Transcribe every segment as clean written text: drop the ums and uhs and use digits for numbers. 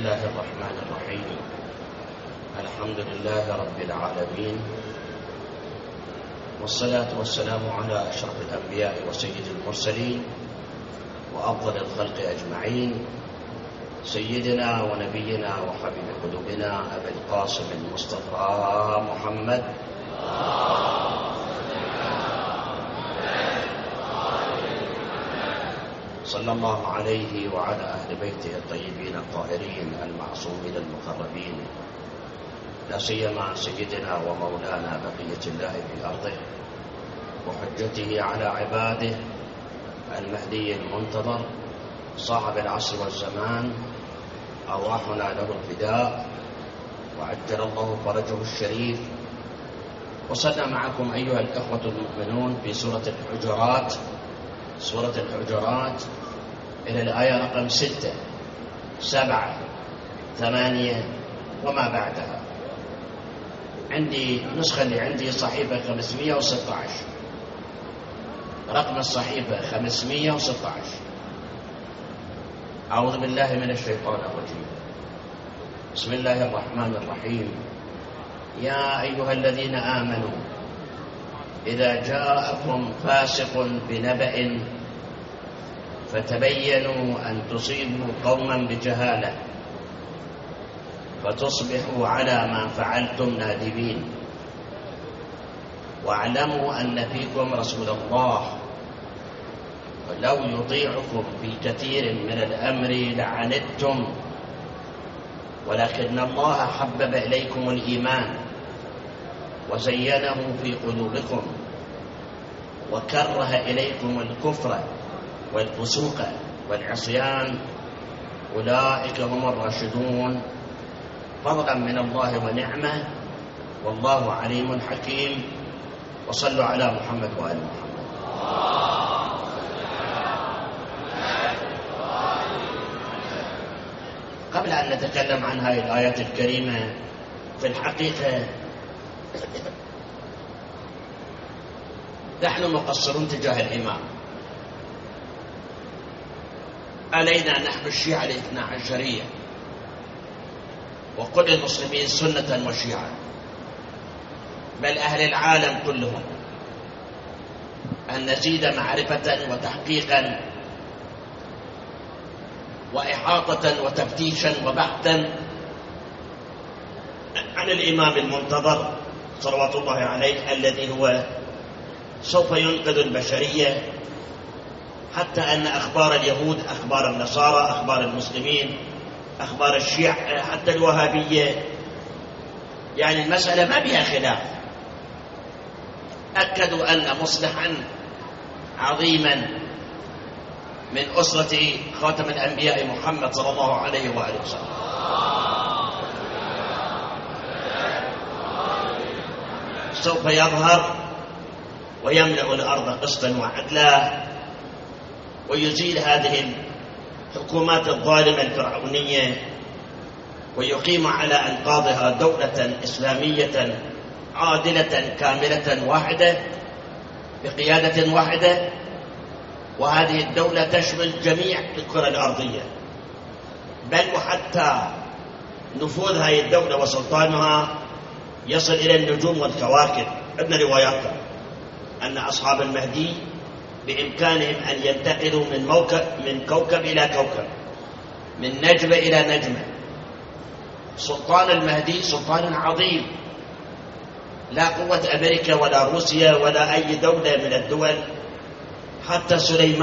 الله الرحمن الرحيم. الحمد لله رب العالمين، والصلاة والسلام على أشرف الأنبياء وسيد المرسلين وأفضل الخلق أجمعين، سيدنا ونبينا وحبيب قلوبنا أبي القاسم المصطفى محمد صلى الله عليه وعلى أهل بيته الطيبين الطاهرين المعصومين المقربين، لا سيما سيدنا ومولانا بقية الله في أرضه وحجته على عباده المهدي المنتظر صاحب العصر والزمان، أرواحنا له الفداء وعجل الله فرجه الشريف. وصلنا معكم أيها الأخوة المؤمنون في سورة الحجرات إلى الآية رقم 6 7 8 وما بعدها. عندي نسخة اللي عندي صحيفة 516، رقم الصحيفة 516. أعوذ بالله من الشيطان الرجيم. بسم الله الرحمن الرحيم. يا أيها الذين آمنوا إذا جاءكم فاسق بنبأ فتبينوا أن تصيبوا قوما بجهالة فتصبحوا على ما فعلتم نادمين، واعلموا أن فيكم رسول الله ولو يطيعكم في كثير من الأمر لعنتم، ولكن الله حبب إليكم الإيمان وزينه في قلوبكم وكره إليكم الكفر والفسوق والعصيان، أولئك هم الراشدون فضلا من الله ونعمة، والله عليم حكيم. وصلوا على محمد وآل محمد. قبل أن نتكلم عن هذه الآيات الكريمة، في الحقيقة نحن مقصرون تجاه الإمام. علينا نحن الشيعة الاثنا عشرية وكل المسلمين سنة وشيعة، بل أهل العالم كلهم، أن نزيد معرفة وتحقيقا وإحاطة وتفتيشا وبحثا عن الإمام المنتظر صلوات الله عليه، الذي هو سوف ينقذ البشرية، حتى أن أخبار اليهود، أخبار النصارى، أخبار المسلمين، أخبار الشيعة، حتى الوهابية، يعني المسألة ما بها خلاف، أكدوا أن مصلحا عظيما من أسرة خاتم الأنبياء محمد صلى الله عليه وآله وسلم سوف يظهر ويملأ الأرض قسطا وعدلا، ويزيل هذه الحكومات الظالمة الفرعونية، ويقيم على أنقاضها دولة إسلامية عادلة كاملة واحدة بقيادة واحدة، وهذه الدولة تشمل جميع الكرة الأرضية، بل وحتى نفوذ هذه الدولة وسلطانها يصل إلى النجوم والكواكب. عندنا روايات أن أصحاب المهدي بإمكانهم أن ينتقلوا من كوكب إلى كوكب، من نجمة إلى نجمة. سلطان المهدي سلطان عظيم، لا قوة أمريكا ولا روسيا ولا أي دولة من الدول، حتى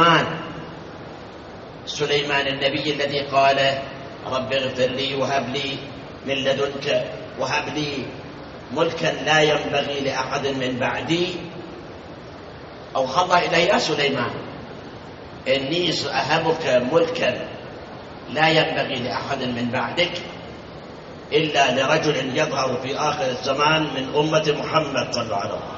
سليمان النبي الذي قال رب اغفر لي وهب لي من لدنك وهب لي ملكا لا ينبغي لأحد من بعدي، أوحى الله إليه يا سليمان إني أهبك ملكا لا ينبغي لأحد من بعدك إلا لرجل يظهر في آخر الزمان من أمة محمد صلى الله عليه وسلم.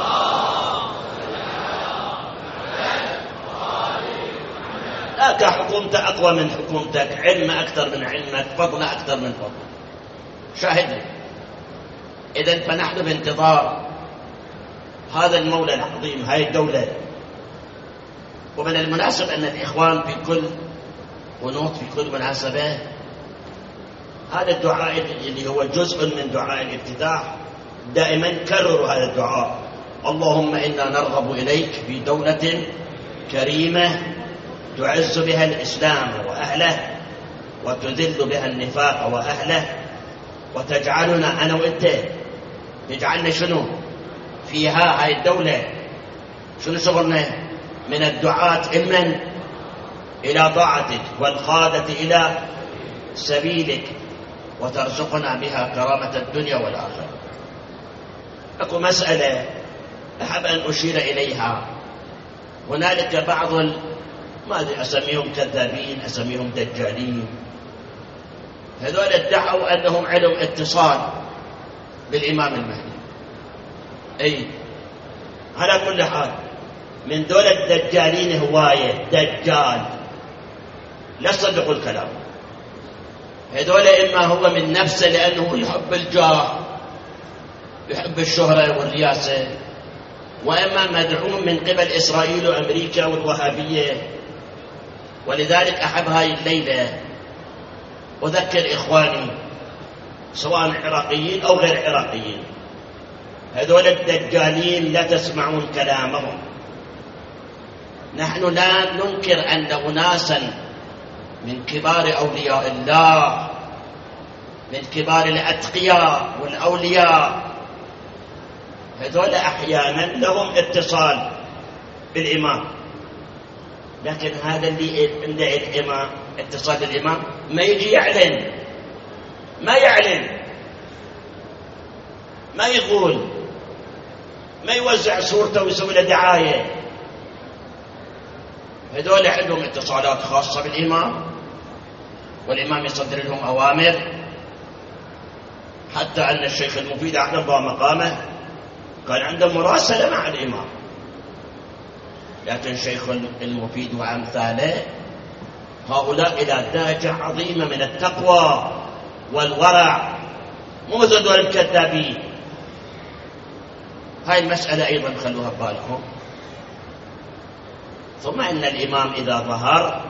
لا حكومته أقوى من حكومتك، علم أكثر من علمك، فضل أكثر من فضلك. شاهدنا. إذن فنحن بانتظار هذا المولى العظيم، هاي الدولة. ومن المناسب أن الإخوان في كل ونوط في كل مناسبة هذا الدعاء اللي هو جزء من دعاء الافتتاح دائما كرروا هذا الدعاء: اللهم إنا نرغب إليك في دولة كريمة تعز بها الإسلام وأهله وتذل بها النفاق وأهله، وتجعلنا أنا وإنت تجعلنا شنو فيها هاي الدولة، شنو شغلنا من الدعاة علما إلى طاعتك والقادة إلى سبيلك، وترزقنا بها كرامة الدنيا والآخرة. أكو مسألة أحب أن أشير إليها. هنالك بعض ما أدري أسميهم كذابين، أسميهم دجالين، هذول ادعوا أنهم علم اتصال بالإمام المهدي. أي على كل حال من دول الدجالين هواية دجال لا تصدقوا الكلام. هذول إما هو من نفسه لأنه يحب الجاه، يحب الشهرة والرياسة، وإما مدعوم من قبل إسرائيل وأمريكا والوهابية. ولذلك أحب هاي الليلة أذكر إخواني سواء عراقيين أو غير عراقيين، هذول الدجالين لا تسمعون كلامهم. نحن لا ننكر أن أناسا من كبار أولياء الله، من كبار الأتقياء والأولياء، هذول أحيانا لهم اتصال بالإمام، لكن هذا اللي عنده الإمام اتصال بالإمام ما يجي يعلن، ما يعلن، ما يقول، ما يوزع صورته ويسوي له دعاية. هذول عندهم اتصالات خاصة بالإمام، والإمام يصدر لهم أوامر، حتى أن الشيخ المفيد أعلم مقامه كان عنده مراسلة مع الإمام. لكن الشيخ المفيد وأمثاله هؤلاء إلى درجة عظيمة من التقوى والورع، مو مثل دول الكذابين. هاي المسألة أيضا خلوها ببالكم. ثم إن الإمام إذا ظهر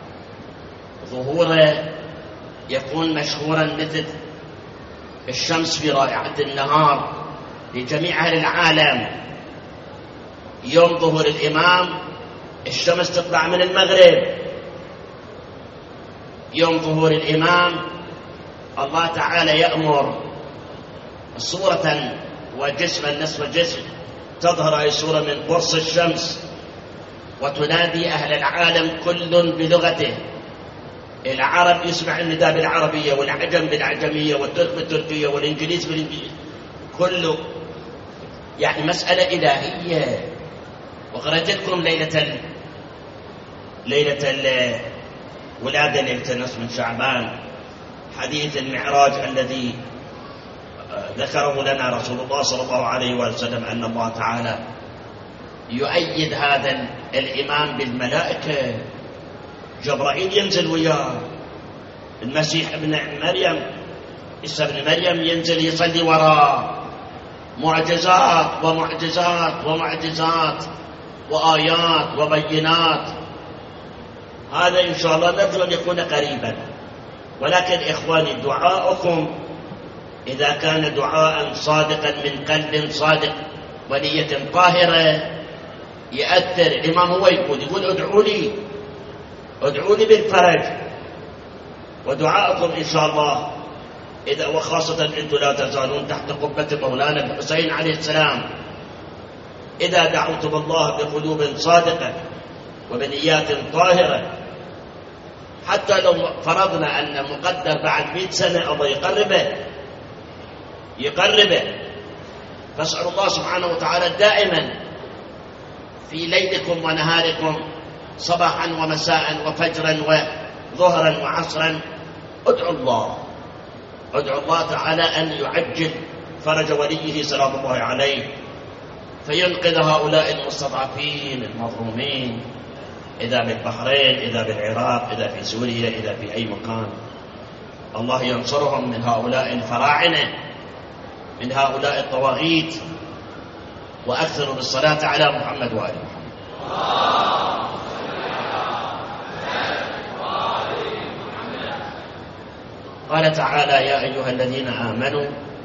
ظهوره يكون مشهورا مثل الشمس في رائعة النهار لجميع أهل العالم. يوم ظهور الإمام الشمس تطلع من المغرب، يوم ظهور الإمام الله تعالى يأمر صورة وجسما نصف جسم تظهر أي صورة من قرص الشمس، وتنادي أهل العالم كل بلغته. العرب يسمع النداء بالعربية، والعجم بالعجمية، والترك بالتركية، والإنجليز بالإنجليز، كله يعني مسألة إلهية. وقرأت لكم ليلة الولادة، ليلة النصف من شعبان، حديث المعراج الذي ذكره لنا رسول الله صلى الله عليه وسلم، أن الله تعالى يؤيد هذا الإمام بالملائكة. جبرائيل ينزل وياه، المسيح ابن مريم عيسى ابن مريم ينزل يصلي وراه، معجزات ومعجزات ومعجزات وآيات وبينات. هذا إن شاء الله نرجو أن يكون قريبا. ولكن إخواني دعاؤكم إذا كان دعاء صادقا من قلب صادق ونية طاهرة يأثر. الإمام هو يقول ادعوا لي بالفرج. ودعاءكم إن شاء الله إذا وخاصة أنتم لا تزالون تحت قبة مولانا الحسين عليه السلام، إذا دعوتم الله بقلوب صادقة وبنيات طاهرة، حتى لو فرضنا أن مقدر بعد 100 سنة الله يقربه، فاسأل الله سبحانه وتعالى دائما في ليلكم ونهاركم، صباحا ومساء وفجرا وظهرا وعصرا، ادعوا الله تعالى أن يعجل فرج وليه سلام الله عليه، فينقذ هؤلاء المستضعفين المظلومين، إذا بالبحرين، إذا بالعراق، إذا في سوريا، إذا في أي مكان. الله ينصرهم من هؤلاء الفراعنة، من هؤلاء الطواغيت. وأكثروا بالصلاة على محمد وآل محمد. قال تعالى: يا أيها الذين آمنوا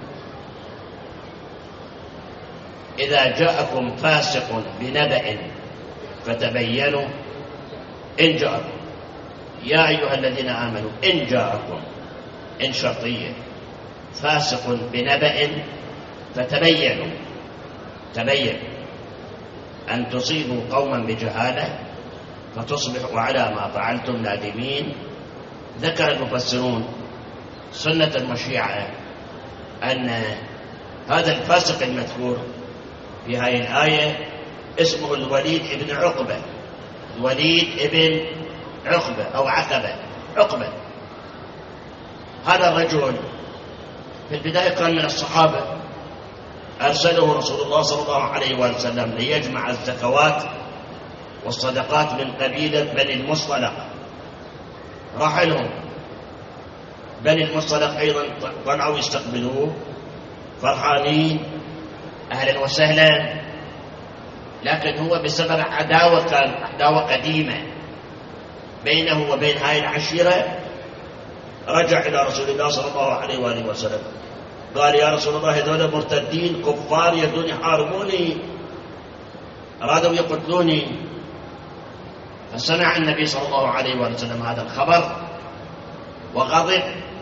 إذا جاءكم فاسق بنبأ فتبينوا. إن جاءكم، يا أيها الذين آمنوا إن جاءكم، إن شرطية، فاسق بنبأ فتبينوا، تبين أن تصيبوا قوما بجهالة فتصبحوا على ما فعلتم نادمين. ذكر المفسرون سنة المشيعة أن هذا الفاسق المذكور في هذه الآية اسمه الوليد ابن عقبة، الوليد ابن عقبة أو عقبة. هذا الرجل في البداية كان من الصحابة، أرسله رسول الله صلى الله عليه وسلم ليجمع الزكوات والصدقات من قبيلة بني المصطلق. راح لهم بني المصطلق أيضا، طلعوا يستقبلوه فرحانين، أهلا وسهلا. لكن هو بسبب عداوة، كان عداوة قديمة بينه وبين هاي العشيرة، رجع إلى رسول الله صلى الله عليه وآله وسلم قال: يا رسول الله، هذول مرتدين كفار يريدون يحاربوني، أرادوا يقتلوني. فسمع النبي صلى الله عليه وسلم هذا الخبر وغضب،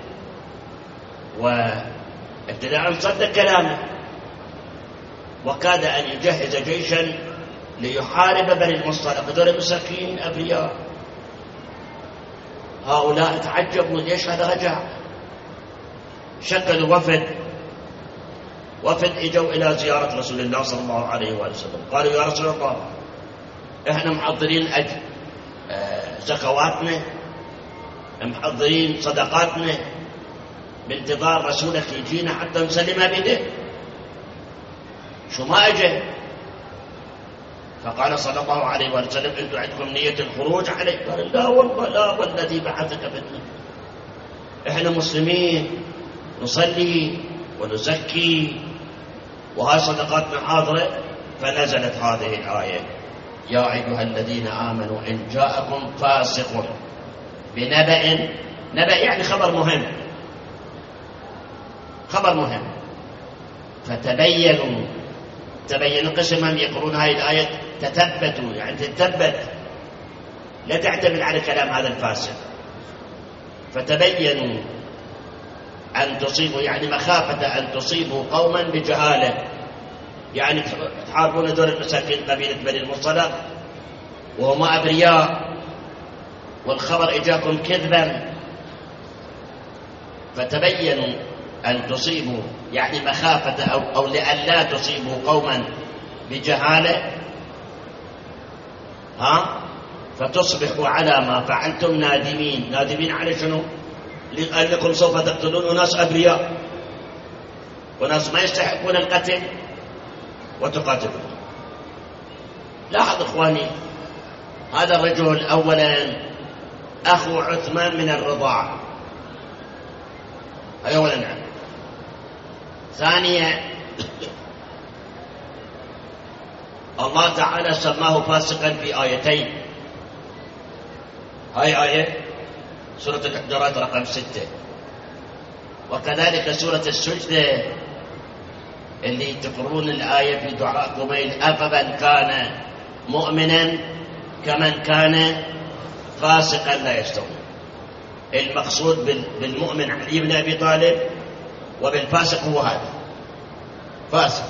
وابتداء صدق كلامه، وكاد أن يجهز جيشا ليحارب بني المصطلق. هذول مساكين أبرياء، هؤلاء تعجبوا ليش هذا رجع. شكلوا وفد اجوا الى زياره رسول الله صلى الله عليه وسلم. قالوا: يا رسول الله، احنا محضرين زكواتنا، محضرين صدقاتنا، بانتظار رسولك يجينا حتى نسلمها بيده. شو ما اجى؟ فقال صلى الله عليه وسلم: انتم عندكم نية الخروج عليه؟ قال: لا والله، لا والذي بعثك بالله، احنا مسلمين نصلي ونزكي وهاي صدقاتنا حاضرة. فنزلت هذه الآية: يا أيها الذين آمنوا إن جاءكم فاسق بنبأ. نبأ يعني خبر مهم. فتبينوا. قسمهم يقرون هاي الآية تثبتوا، يعني تثبت، لا تعتمد على كلام هذا الفاسق. فتبينوا أن تصيبوا، يعني مخافة أن تصيبوا قوما بجهالة، يعني تحاربون دول المساكين قبيلة بني المصطلق وهم أبرياء، والخبر إجاكم كذبا. فتبينوا أن تصيبوا، يعني مخافة أو لئلا تصيبوا قوما بجهالة، فتصبحوا على ما فعلتم نادمين. نادمين على شنو؟ لأنكم سوف تقتلون ناس أبرياء وناس ما يستحقون القتل وتقاتلون. لاحظ إخواني، هذا الرجل أولا أخو عثمان من الرضاعة، هذا أولا. نعم. ثانيا، الله تعالى سماه فاسقا في آيتين. هاي آية سورة الحجرات رقم 6، وكذلك سورة السجدة اللي تقرون الآية في دعاء قميل: أفمن كان مؤمنا كمن كان فاسقا لا يستوون. المقصود بالمؤمن علي بن أبي طالب، وبالفاسق هو هذا فاسق.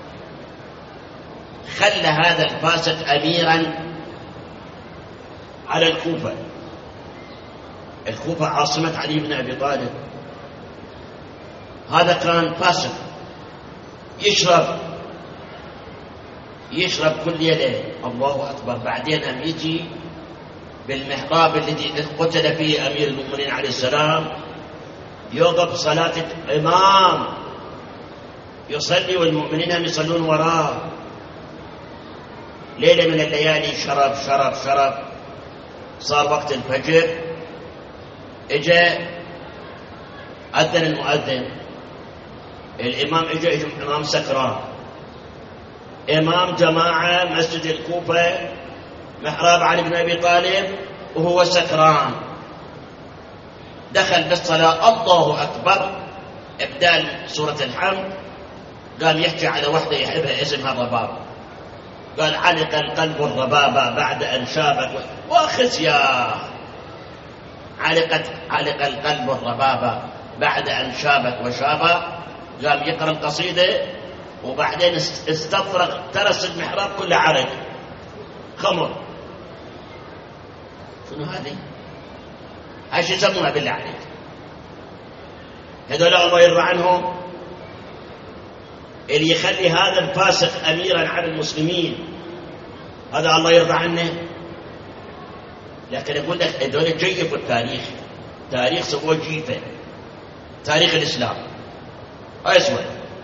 خلى هذا الفاسق أميرا على الكوفة. الكوفة عاصمة علي بن أبي طالب. هذا كان فاسق، يشرب كل ليلة. الله أكبر. بعدين أم يجي بالمحراب الذي قتل فيه أمير المؤمنين عليه السلام، يوقف صلاة الإمام يصلي والمؤمنين هم يصلون وراه. ليلة من الليالي شرب شرب شرب، صار وقت الفجر، اجا أذن المؤذن، الإمام اجا إمام سكران، إمام جماعة مسجد الكوفة محراب علي بن أبي طالب وهو سكران. دخل بالصلاة الله أكبر إبدال سورة الحمد، قام يحكي على وحدة يحبها اسمها الرباب، قال علق القلب الربابة بعد أن شابت وخزيا. علق القلب الربابة بعد أن شابت وشابا. قام يقرأ القصيدة وبعدين استفرغ، ترس المحراب كله عرق خمر. شنو هذه؟ هاي شو يسمونها بالله عليك؟ هذول الله يرضى عنهم اللي يخلي هذا الفاسق أميرا على المسلمين، هذا الله يرضى عنه. لكن يقول لك هذول جيفوا التاريخ، تاريخ سووا جيفة، تاريخ الإسلام أسود.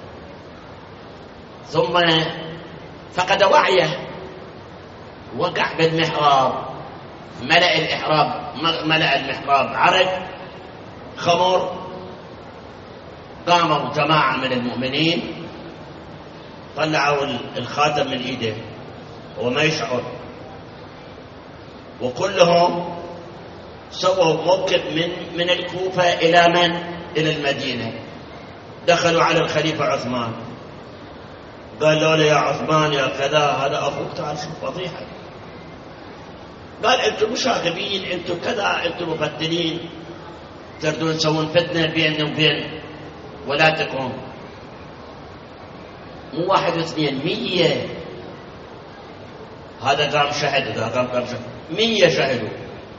ثم فقد وعيه، وقع بالمحراب، ملأ المحراب عرق خمر. قاموا جماعة من المؤمنين طلعوا الخاتم من ايده وما يشعر، وكلهم سووا موكب من الكوفة إلى من؟ إلى المدينة. دخلوا على الخليفة عثمان، قالوا له يا عثمان يا كذا، هذا أخوك، تعال شوف فضيحة. قال أنتم مشاغبين، أنتم كذا، أنتم مبدلين، تردون تسوون فتنة بيننا وبين ولاتكم. مو واحد واثنين، 100. هذا قام شهد، هذا قام شهد، 100 شهدوا.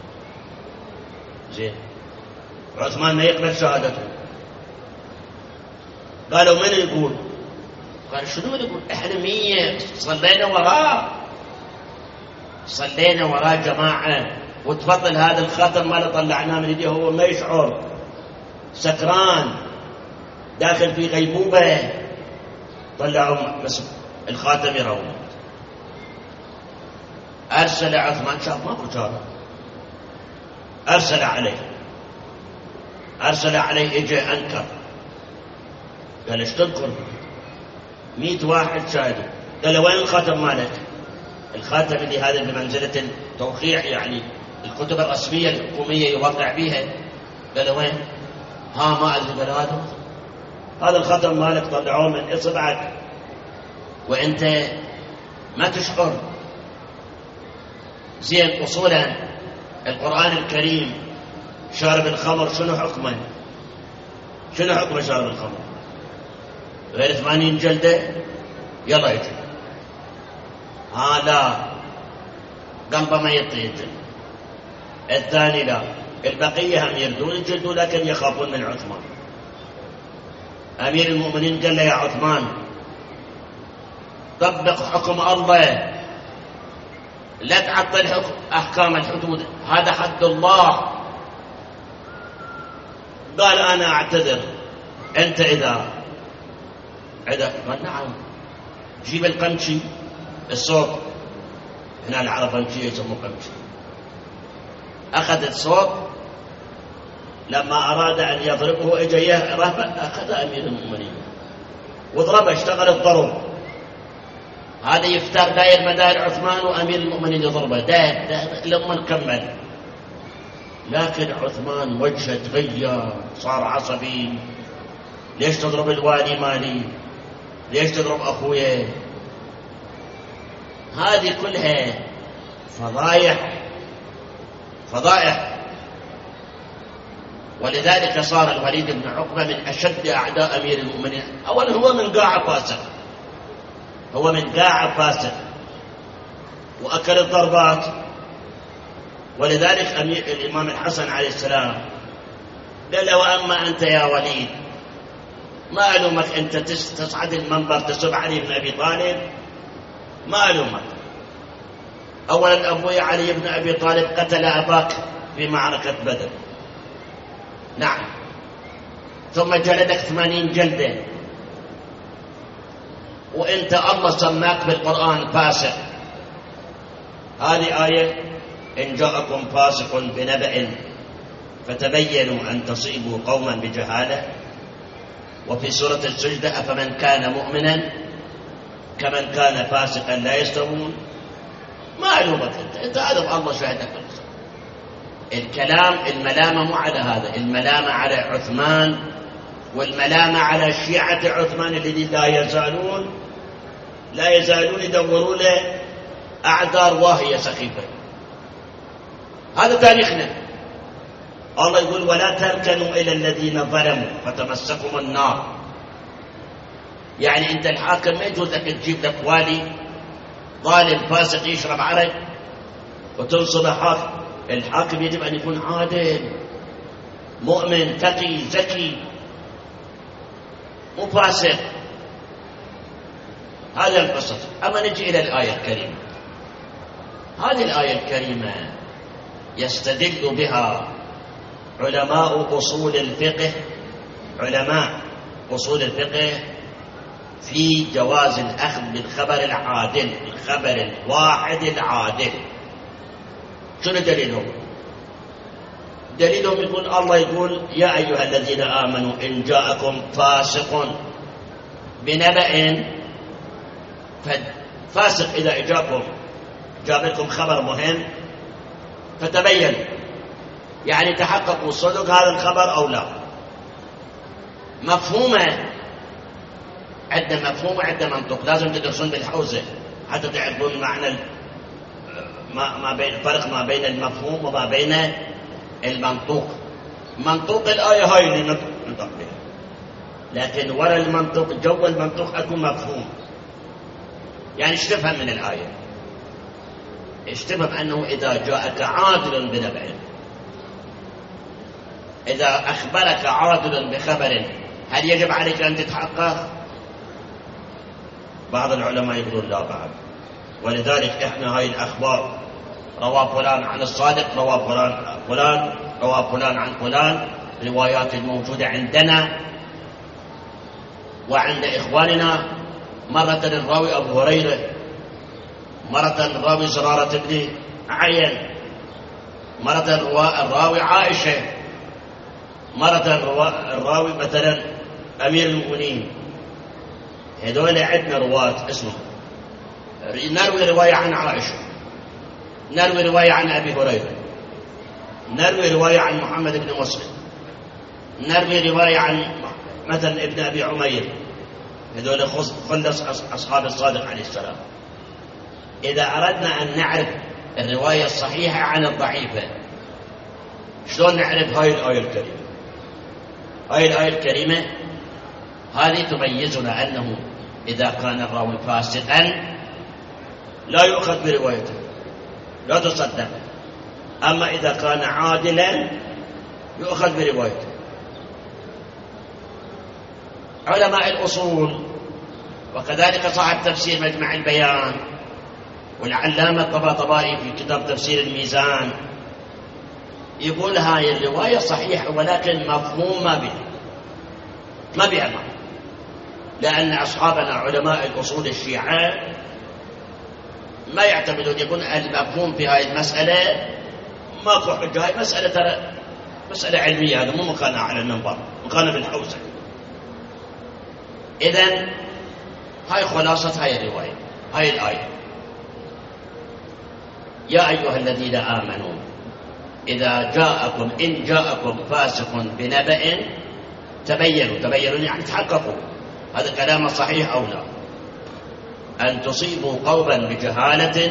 زين، عثمان ما يقبل شهادته. قالوا من يقول؟ قال شنو يقول؟ احنا 100 صلينا وراه جماعة، وتفضل هذا الخاتم ما طلعناه من يديه، هو ما يشعر، سكران داخل في غيبوبة. طلعوا بس الخاتم يرون. أرسل عثمان، شاف ماكو شارع، أرسل عليه إجا أنكر. قال ايش تنكر؟ 100 واحد شاهدوا. قال وين الخاتم مالك؟ الخاتم اللي هذا بمنزلة التوقيع، يعني الكتب الرسمية الحكومية يوقع بيها. قال وين؟ ما أدري. قال هذا الخاتم مالك، طلعوه من إصبعك وأنت ما تشعر. زين، أصولا القرآن الكريم شارب الخمر شنو حكمه؟ شنو حكم شارب الخمر؟ غير 80 جلدة؟ يلا يجي. لا، قلبه ما يطير. الثاني لا، البقية هم يردون الجلد، لكن يخافون من عثمان. أمير المؤمنين قال له يا عثمان طبق حكم الله، لا تعطل أحكام الحدود، هذا حد الله. قال أنا أعتذر. أنت إذا قال نعم. جيب القمشي، الصوت، هنا العرب قمشي يسموه قمشي. أخذ الصوت، لما أراد أن يضربه إجا أخذ أمير المؤمنين وضربه، اشتغل الضرب. هذا يفتر داير مدار عثمان، وأمير المؤمنين يضربه داير لما نكمل. لكن عثمان وجهه تغير، صار عصبي. ليش تضرب الوالي مالي؟ ليش تضرب أخويا؟ هذه كلها فضائح. ولذلك صار الوليد بن عقبة من أشد أعداء أمير المؤمنين. أولا هو من قاع فاسق، وأكل الضربات. ولذلك الإمام الحسن عليه السلام قال له وأما أنت يا وليد، ما ألومك أنت تصعد المنبر تسب علي بن أبي طالب، ما ألومك. أولا أبوي علي بن أبي طالب قتل أباك في معركة بدر، نعم، ثم جلدك 80 جلدة، وانت الله سماك بالقرآن فاسق. هذه آية إن جاءكم فاسق بنبأ فتبينوا أن تصيبوا قوما بجهالة. وفي سورة السجدة أفمن كان مؤمنا كمن كان فاسقا لا يستوون. ما علومك انت هذا الله شهدك. الكلام الملامة مو على هذا، الملامة على عثمان، والملامة على شيعة عثمان الذين لا يزالون يدوروا له أعذار واهية سخيفة. هذا تاريخنا. الله يقول ولا تركنوا إلى الذين ظلموا فتمسكم النار. يعني أنت الحاكم ما يجوز لك تجيب لك والي ظالم فاسق يشرب عرق وتنصب حاكم. الحاكم يجب أن يكون عادل، مؤمن، تقي، ذكي، مو فاسق. هذا القصص. أما نجي إلى الآية الكريمة. هذه الآية الكريمة يستدل بها علماء أصول الفقه، علماء أصول الفقه في جواز الأخذ بالخبر العادل، الخبر الواحد العادل. شنو دليلهم؟ دليلهم يقول الله يقول يا أيها الذين آمنوا إن جاءكم فاسق بنبأ. فاسق إذا جاب لكم خبر مهم فتبينوا، يعني تحققوا صدق هذا الخبر أو لا. مفهومه عندنا مفهوم وعندنا منطق، لازم تدرسون بالحوزة حتى تعرفون معنى ما بين الفرق ما بين المفهوم وما بين المنطوق. منطوق الآية هاي اللي نطق بها، لكن وراء المنطوق جوا المنطوق أكو مفهوم. يعني ايش تفهم من الآية؟ ايش تفهم؟ أنه إذا جاءك عادل بنبأ، إذا أخبرك عادل بخبر، هل يجب عليك أن تتحقق؟ بعض العلماء يقولون لا بعد. ولذلك إحنا هاي الأخبار روى فلان عن الصادق، روى فلان روى فلان عن فلان، روايات الموجودة عندنا وعند إخواننا. مرة الراوي أبو هريرة، مرة الراوي زرارة بن عين، مرة الراوي عائشة، مرة الراوي مثلا أمير المؤمنين. هذول عندنا رواة اسمه نروي رواية عن عائشة، نروي رواية عن أبي هريرة، نروي رواية عن محمد بن مسلم، نروي رواية عن مثلا ابن أبي عمير. هذول خلص أصحاب الصادق عليه السلام. إذا أردنا أن نعرف الرواية الصحيحة عن الضعيفة، شلون نعرف هاي الآية الكريمة؟ هاي الآية الكريمة هذه تميزنا أنه إذا كان الراوي فاسقا لا يؤخذ بروايته، لا تصدق. أما إذا كان عادلا يؤخذ بروايته. علماء الأصول وكذلك صاحب تفسير مجمع البيان والعلامة الطباطبائي في كتاب تفسير الميزان يقول هاي الرواية صحيحة ولكن مفهوم ما بها معنى. لأن أصحابنا علماء الأصول الشيعة ما يعتمدون، يقول المفهوم في هاي المسألة ماكو حجة، هاي مسألة ترى مسألة علمية، هذا مو مكانها على المنبر، مكانها بالحوزة. إذن هاي خلاصة هاي الرواية، هاي الآية. يا أيها الذين آمنوا إن جاءكم فاسق بنبأ تبينوا يعني تحققوا، هذا كلام صحيح أو لا، أن تصيبوا قوما بجهالة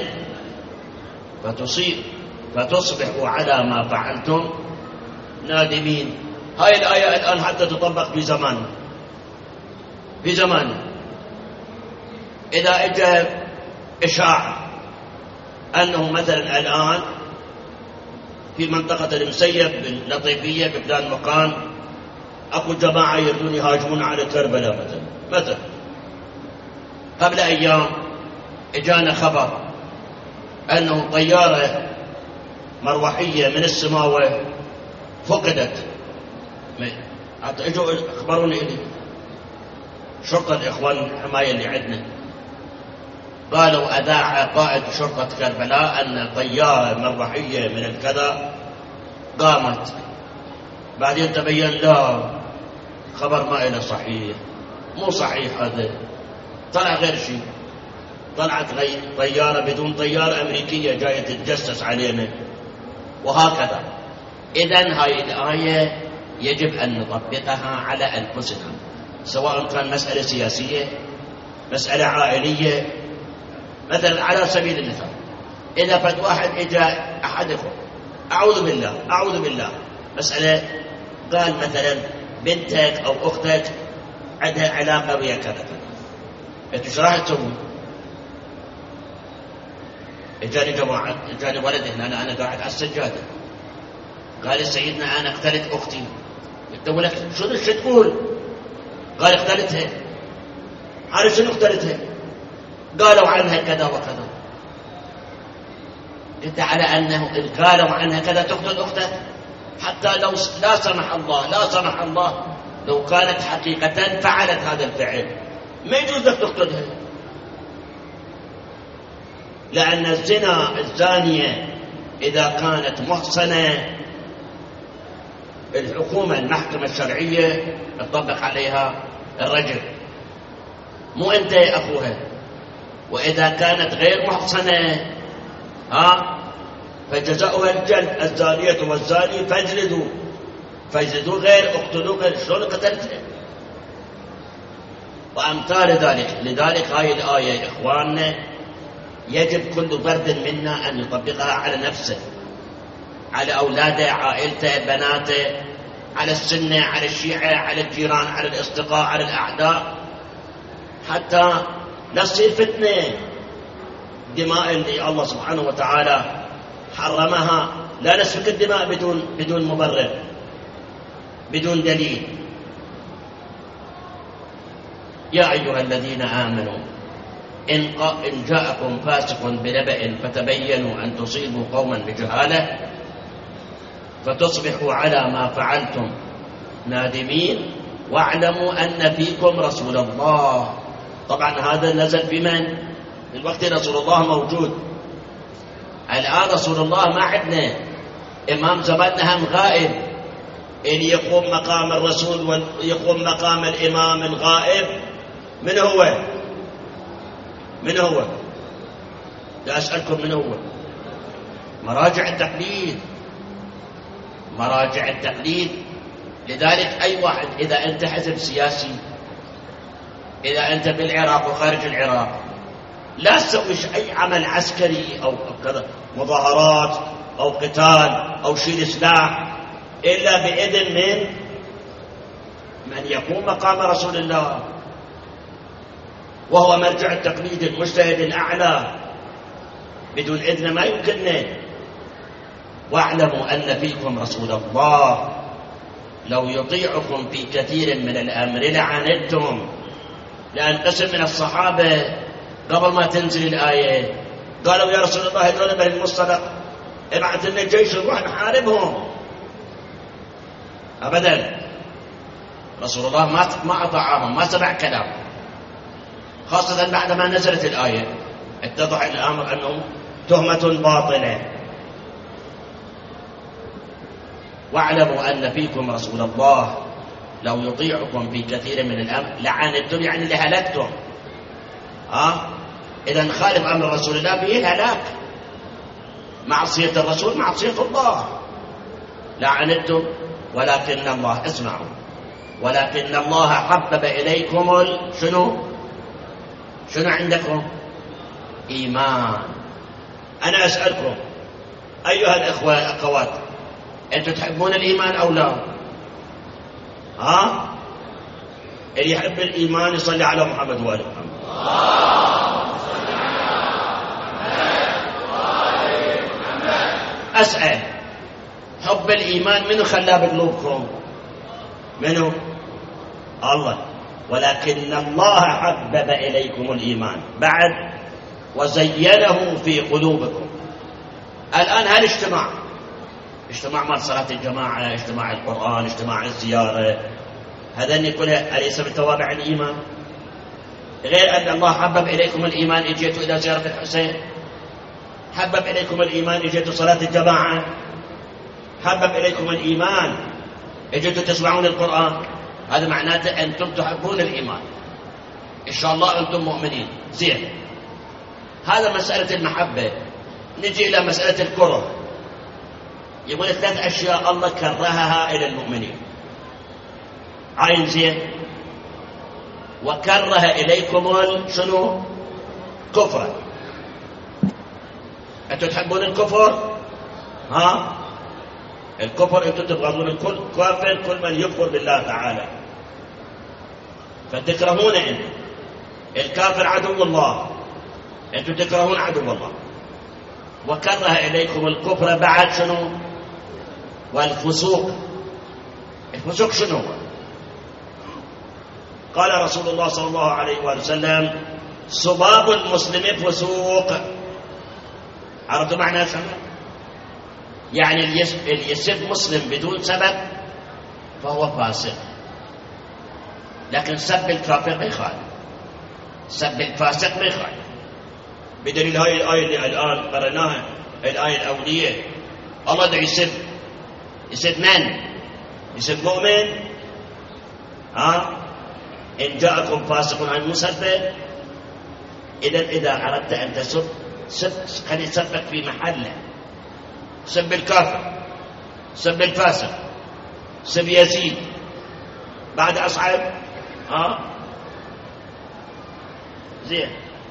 فتصبحوا على ما فعلتم نادمين. هاي الآية الآن حتى تطبق في زمان إذا اجى إشاعة أنه مثلا الآن في منطقة المسيب باللطيفية بفلان مكان أكو جماعة يردون يهاجمون على كربلاء مثلا قبل أيام إجانا خبر أنه طيارة مروحية من السماوة فقدت. حتى اجوا اخبروني إلي شرطة الإخوان الحماية اللي عندنا، قالوا أذاع قائد شرطة كربلاء أن طيارة مروحية من الكذا قامت. بعدين تبين لا، خبر ما إله صحيح، مو صحيح هذا، طلع غير شيء، طلعت طيارة بدون طيارة أمريكية جاية تتجسس علينا، وهكذا. إذن هاي الآية يجب أن نطبقها على أنفسنا، سواء كان مسألة سياسية، مسألة عائلية. مثلا على سبيل المثال، إذا فد واحد إجا أحدكم أعوذ بالله مسألة، قال مثلا بنتك أو أختك عندها علاقة ويا كذا كذا، أنت شو راح تسوي؟ إجاني جماعة، إجاني ولد هنا، أنا قاعد على السجادة، قال سيدنا أنا اقتلت أختي. قلت له لك شو تقول؟ قال اقتلتها. أنا شنو اقتلتها؟ قالوا عنها كذا وكذا. قلت على أنه إن قالوا عنها كذا تقتل أختك؟ حتى لو لا سمح الله لو كانت حقيقة فعلت هذا الفعل ما يجوز لك تقتلها، لأن الزانية إذا كانت محصنة الحكومة المحكمة الشرعية تطبق عليها الرجل، مو أنت يا أخوها. وإذا كانت غير محصنة فجزاؤها الجلد، الزانية والزاني فاجلدوا غير، اقتلوا غير. شلون قتلتها؟ وأمثال ذلك. لذلك هاي الآية يا إخواننا يجب كل فرد منا أن يطبقها على نفسه، على أولاده، عائلته، بناته، على السنة، على الشيعة، على الجيران، على الأصدقاء، على الأعداء، حتى لا تصير فتنة. دماء اللي الله سبحانه وتعالى حرمها، لا نسفك الدماء بدون مبرر، بدون دليل. يا أيها الذين آمنوا إن جاءكم فاسق بنبأ فتبينوا أن تصيبوا قوما بجهالة فتصبحوا على ما فعلتم نادمين واعلموا أن فيكم رسول الله. طبعا هذا نزل في من؟ في الوقت رسول الله موجود. الآن رسول الله ما عندنا، إمام زماننا هم غائب، اللي يقوم مقام الرسول ويقوم مقام الإمام الغائب من هو؟ لا أسألكم من هو؟ مراجع التقليد. لذلك أي واحد، إذا أنت حزب سياسي، إذا أنت بالعراق وخارج العراق، لا تسوي أي عمل عسكري أو كذا، مظاهرات أو قتال أو شيل سلاح، إلا بإذن من يقوم مقام رسول الله، وهو مرجع التقليد المجتهد الأعلى. بدون إذن ما يمكننا. واعلموا أن فيكم رسول الله لو يطيعكم في كثير من الأمر لعنتم. لأن قسم من الصحابة قبل ما تنزل الآية قالوا يا رسول الله هذول بني المصطلق ابعث لنا جيش نروح نحاربهم. أبدا، رسول الله ما أطاعهم، ما سمع كلام، خاصة بعدما نزلت الآية اتضح الأمر أنه تهمة باطلة. واعلموا أن فيكم رسول الله لو يطيعكم في كثير من الأمر لعنتم، يعني لهلكتم. إذا نخالف أمر رسول الله به الهلاك. معصية الرسول معصية الله، لعنتم. ولكن الله، اسمعوا، ولكن الله حبب إليكم شنو عندكم؟ إيمان. أنا أسألكم أيها الإخوة الأخوات، أنتم تحبون الإيمان أو لا؟ اللي يحب الإيمان يصلي على محمد وآل محمد. أسأل، حب الإيمان منو خلاه بقلوبكم؟ منو؟ الله. ولكن الله حبب إليكم الإيمان بعد وزينه في قلوبكم. الآن اجتماع مع صلاة الجماعة، اجتماع القرآن، اجتماع الزيارة، هذا كلها أليس من توابع الإيمان؟ غير أن الله حبب إليكم الإيمان اجيتوا إلى زيارة الحسين، حبب إليكم الإيمان اجيتوا صلاة الجماعة، حبب إليكم الإيمان اجيتوا تسمعون القرآن. هذا معناته أنتم تحبون الإيمان، إن شاء الله أنتم مؤمنين. زين، هذا مسألة المحبة. نجي إلى مسألة الكره. يقول 3 أشياء الله كرهها إلى المؤمنين. عين زين. وكره إليكم شنو؟ كفر. أنتم تحبون الكفر؟ ها؟ الكفر أنتم تبغضون الكل كافر، كل من يكفر بالله تعالى، فتكرهون أنتم الكافر عدو الله، أنتم تكرهون عدو الله. وكره إليكم الكفر بعد شنو؟ والفسوق. الفسوق شنو؟ قال رسول الله صلى الله عليه وسلم: سباب المسلم فسوق. عرفتوا معنى سبب؟ يعني اللي يسب مسلم بدون سبب فهو فاسق، لكن سب الكافر ما يخالف، سب الفاسق ما يخالف. بدليل هاي الآية اللي الآن قرأناها، الآية الأولية، الله ده يسب من؟ يسب مؤمن. إن جاءكم فاسق عن مسبب. إذا أردت أن تسب، خلي يسبك في محله. سب الكافر، سب الفاسق، سب يزيد، بعد أصعب. زين.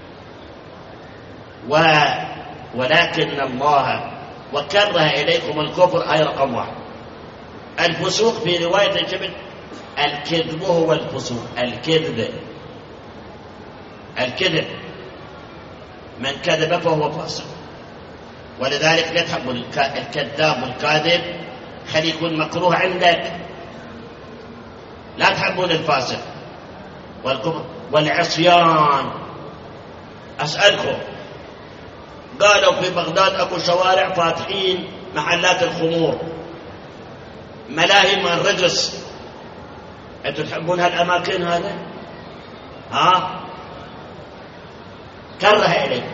ولكن الله وكره إليكم الكفر، أي رقم 1. الفسوق في رواية الجبل، الكذب هو الفسوق. الكذب من كذب فهو فاسق، ولذلك لا تحب الكذاب والكاذب، خلي يكون مكروه عندك. لا تحبون الفاسق والكفر والعصيان. أسألكم، قالوا في بغداد أكو شوارع فاتحين محلات الخمور، ملاهي من رجس، أنتم تحبون هالأماكن هذا؟ كره إليكم.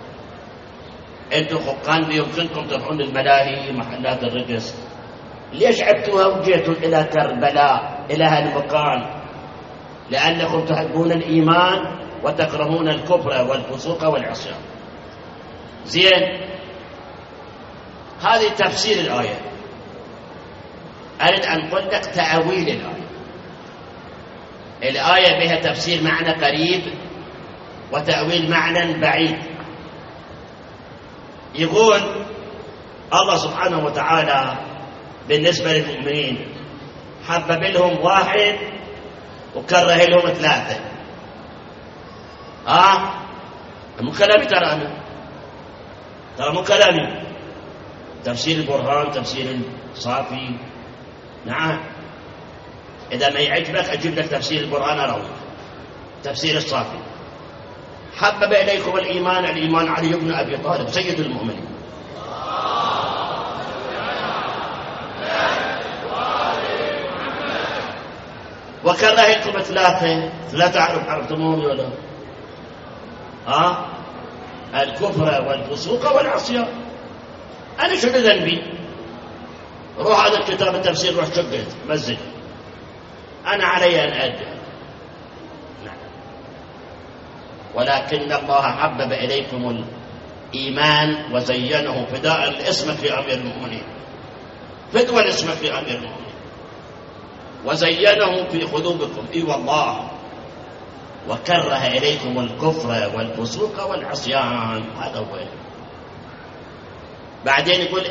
أنتم كان بيمكنكم تروحون الملاهي محلات الرجس، ليش عبتوها وجيتوا إلى كربلاء إلى هالمكان؟ لأنكم تحبون الإيمان وتكرهون الكفر والفسوق والعصيان. زين. هذه تفسير الآية. أريد أن أقول لك تأويل الآية. الآية بها تفسير معنى قريب وتأويل معنى بعيد. يقول الله سبحانه وتعالى بالنسبة للمؤمنين حبب لهم 1 وكره لهم 3. مو كلامي ترى مو كلامي، تفسير البرهان، تفسير الصافي. نعم، إذا ما يعجبك أجيب لك تفسير البرهان أروي تفسير الصافي. حبب إليكم الإيمان علي بن أبي طالب سيد المؤمنين. وكره لكم 3 عرفتموهم ولا؟ الكفر والفسوق والعصيان. أنا شنو ذنبي؟ روح هذا الكتاب التفسير، روح شقت مزج، أنا علي أن أدعي. نعم. ولكن الله حبب إليكم الإيمان وزينه فداء لاسمك في أمير المؤمنين، فدوى لاسمك في أمير المؤمنين، وزينه في قلوبكم. إي والله. وكره إليكم الكفر والفسوق والعصيان. هذا هو. بعدين يقول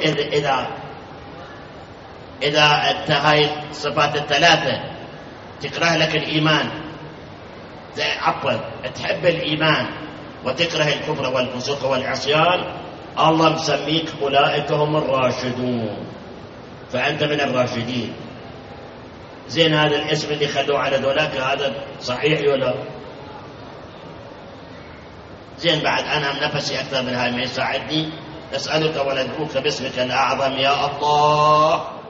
إذا أنت هاي الصفات الثلاثة تكره لك الإيمان، عفوا تحب الإيمان وتكره الكفر والفسوق والعصيان، الله مسميك أولئك هم الراشدون، فأنت من الراشدين. زين. هذا الاسم اللي خلوه على ذولاك هذا صحيح ولا؟ زين. بعد أنا نفسي أكثر من هاي ما يساعدني. أسألك وندعوك باسمك الأعظم يا الله